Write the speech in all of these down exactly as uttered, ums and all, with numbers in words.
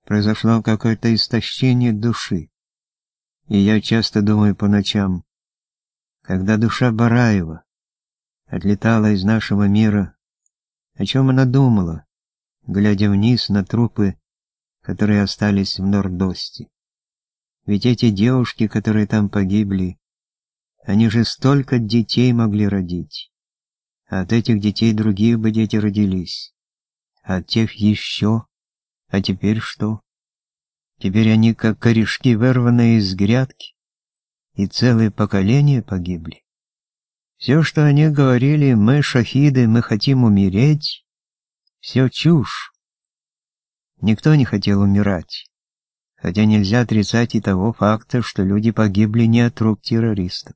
произошло какое-то истощение души. И я часто думаю по ночам, когда душа Бараева отлетала из нашего мира, о чем она думала, глядя вниз на трупы, которые остались в Нордосте. Ведь эти девушки, которые там погибли, они же столько детей могли родить. А от этих детей другие бы дети родились. А от тех еще. А теперь что? Теперь они как корешки, вырванные из грядки, и целые поколения погибли. Все, что они говорили, мы шахиды, мы хотим умереть, все чушь. Никто не хотел умирать, хотя нельзя отрицать и того факта, что люди погибли не от рук террористов.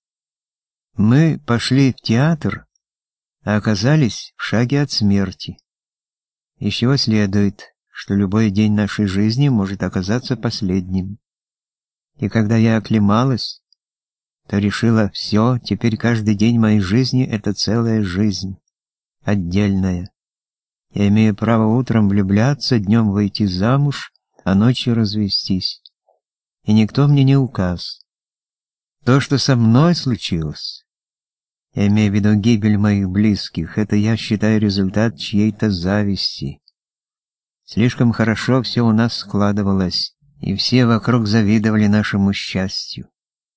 Мы пошли в театр, а оказались в шаге от смерти. Из чего следует, что любой день нашей жизни может оказаться последним. И когда я оклемалась, то решила: все, теперь каждый день моей жизни — это целая жизнь, отдельная. Я имею право утром влюбляться, днем выйти замуж, а ночью развестись. И никто мне не указ. То, что со мной случилось, я имею в виду гибель моих близких, это, я считаю, результат чьей-то зависти. Слишком хорошо все у нас складывалось, и все вокруг завидовали нашему счастью.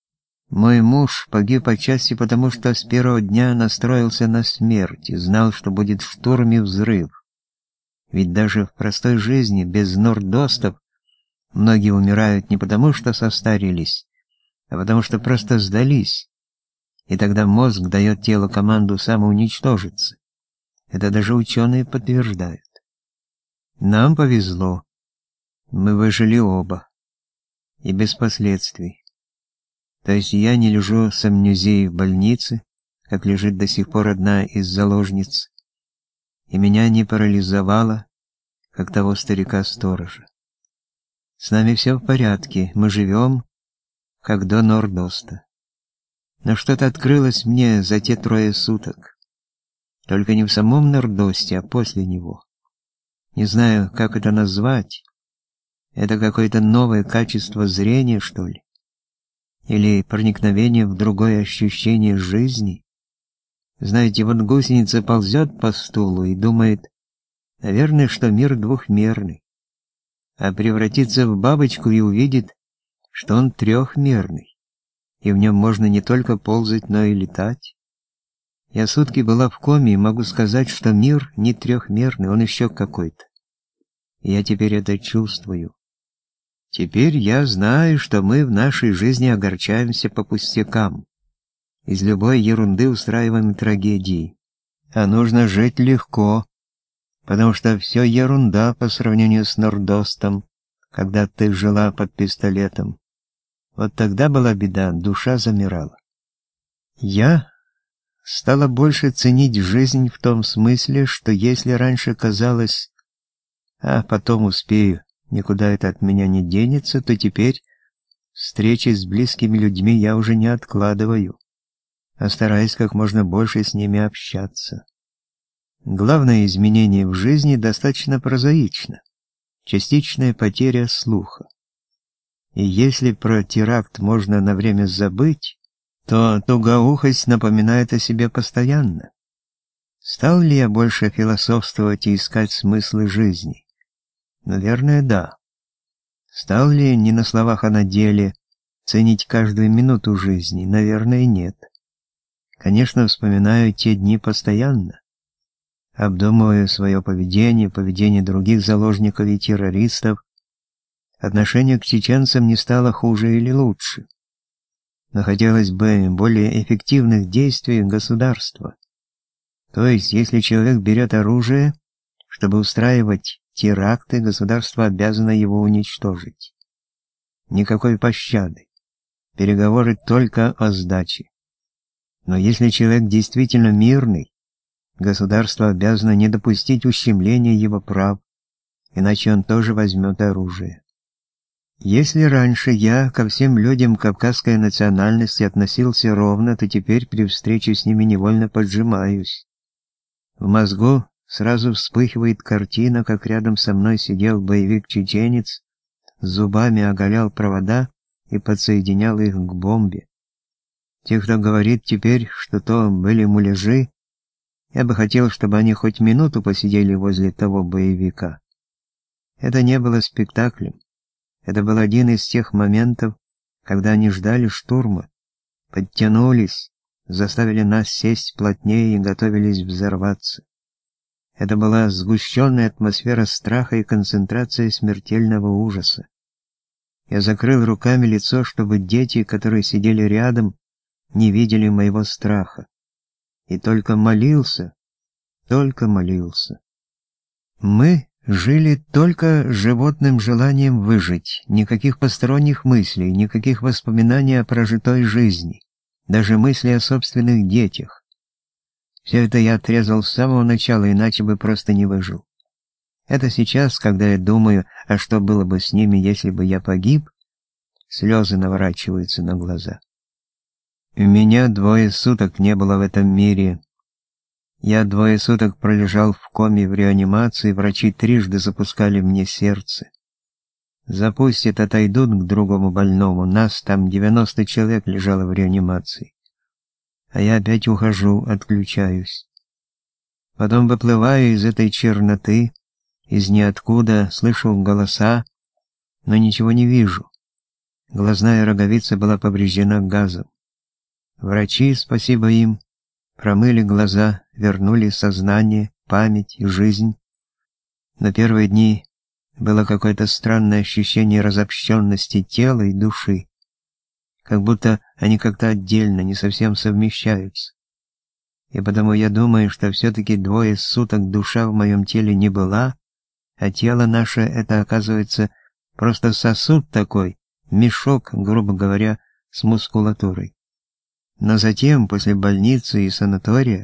Мой муж погиб отчасти потому, что с первого дня настроился на смерть и знал, что будет штурм и взрыв. Ведь даже в простой жизни, без нордостов, многие умирают не потому, что состарились, а потому что просто сдались. И тогда мозг дает телу команду самоуничтожиться. Это даже ученые подтверждают. Нам повезло. Мы выжили оба. И без последствий. То есть я не лежу с амнезией в больнице, как лежит до сих пор одна из заложниц, и меня не парализовало, как того старика-сторожа. С нами все в порядке, мы живем, как до Нордоста. Но что-то открылось мне за те трое суток. Только не в самом Нордосте, а после него. Не знаю, как это назвать. Это какое-то новое качество зрения, что ли? Или проникновение в другое ощущение жизни? Знаете, вот гусеница ползет по стулу и думает, наверное, что мир двухмерный, а превратится в бабочку и увидит, что он трехмерный, и в нем можно не только ползать, но и летать. Я сутки была в коме и могу сказать, что мир не трехмерный, он еще какой-то. И я теперь это чувствую. Теперь я знаю, что мы в нашей жизни огорчаемся по пустякам. Из любой ерунды устраиваем трагедии. А нужно жить легко, потому что все ерунда по сравнению с Нордостом, когда ты жила под пистолетом. Вот тогда была беда, душа замирала. Я стала больше ценить жизнь в том смысле, что если раньше казалось, а потом успею, никуда это от меня не денется, то теперь встречи с близкими людьми я уже не откладываю, а стараюсь как можно больше с ними общаться. Главное изменение в жизни достаточно прозаично. Частичная потеря слуха. И если про теракт можно на время забыть, то тугоухость напоминает о себе постоянно. Стал ли я больше философствовать и искать смыслы жизни? Наверное, да. Стал ли не на словах, а на деле ценить каждую минуту жизни? Наверное, нет. Конечно, вспоминаю те дни постоянно. Обдумываю свое поведение, поведение других заложников и террористов. Отношение к чеченцам не стало хуже или лучше. Но хотелось бы более эффективных действий государства. То есть, если человек берет оружие, чтобы устраивать теракты, государство обязано его уничтожить. Никакой пощады. Переговоры только о сдаче. Но если человек действительно мирный, государство обязано не допустить ущемления его прав, иначе он тоже возьмет оружие. Если раньше я ко всем людям кавказской национальности относился ровно, то теперь при встрече с ними невольно поджимаюсь. В мозгу сразу вспыхивает картина, как рядом со мной сидел боевик-чеченец, зубами оголял провода и подсоединял их к бомбе. Те, кто говорит теперь, что то были муляжи, я бы хотел, чтобы они хоть минуту посидели возле того боевика. Это не было спектаклем. Это был один из тех моментов, когда они ждали штурма, подтянулись, заставили нас сесть плотнее и готовились взорваться. Это была сгущенная атмосфера страха и концентрация смертельного ужаса. Я закрыл руками лицо, чтобы дети, которые сидели рядом, не видели моего страха. И только молился, только молился. Мы жили только животным желанием выжить, никаких посторонних мыслей, никаких воспоминаний о прожитой жизни, даже мысли о собственных детях. Все это я отрезал с самого начала, иначе бы просто не выжил. Это сейчас, когда я думаю, а что было бы с ними, если бы я погиб, слезы наворачиваются на глаза. У меня двое суток не было в этом мире. Я двое суток пролежал в коме в реанимации, врачи трижды запускали мне сердце. Запустят, отойдут к другому больному, нас там девяносто человек лежало в реанимации. А я опять ухожу, отключаюсь. Потом выплываю из этой черноты, из ниоткуда, слышу голоса, но ничего не вижу. Глазная роговица была повреждена газом. Врачи, спасибо им, промыли глаза, вернули сознание, память и жизнь. На первые дни было какое-то странное ощущение разобщенности тела и души, как будто они как-то отдельно, не совсем совмещаются. И потому я думаю, что все-таки двое суток душа в моем теле не была, а тело наше — это, оказывается, просто сосуд такой, мешок, грубо говоря, с мускулатурой. Но затем, после больницы и санатория,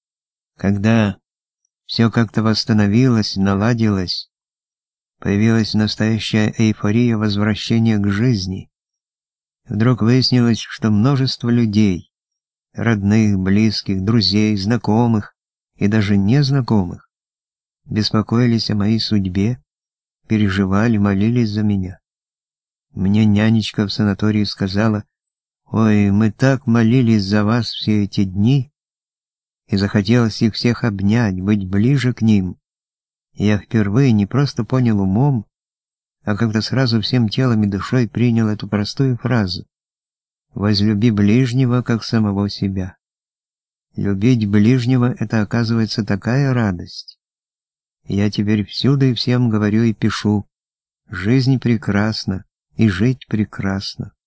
когда все как-то восстановилось, наладилось, появилась настоящая эйфория возвращения к жизни. Вдруг выяснилось, что множество людей, родных, близких, друзей, знакомых и даже незнакомых, беспокоились о моей судьбе, переживали, молились за меня. Мне нянечка в санатории сказала: «Ой, мы так молились за вас все эти дни», и захотелось их всех обнять, быть ближе к ним. И я впервые не просто понял умом, а как-то сразу всем телом и душой принял эту простую фразу: «Возлюби ближнего, как самого себя». Любить ближнего — это, оказывается, такая радость. Я теперь всюду и всем говорю и пишу: жизнь прекрасна, и жить прекрасно.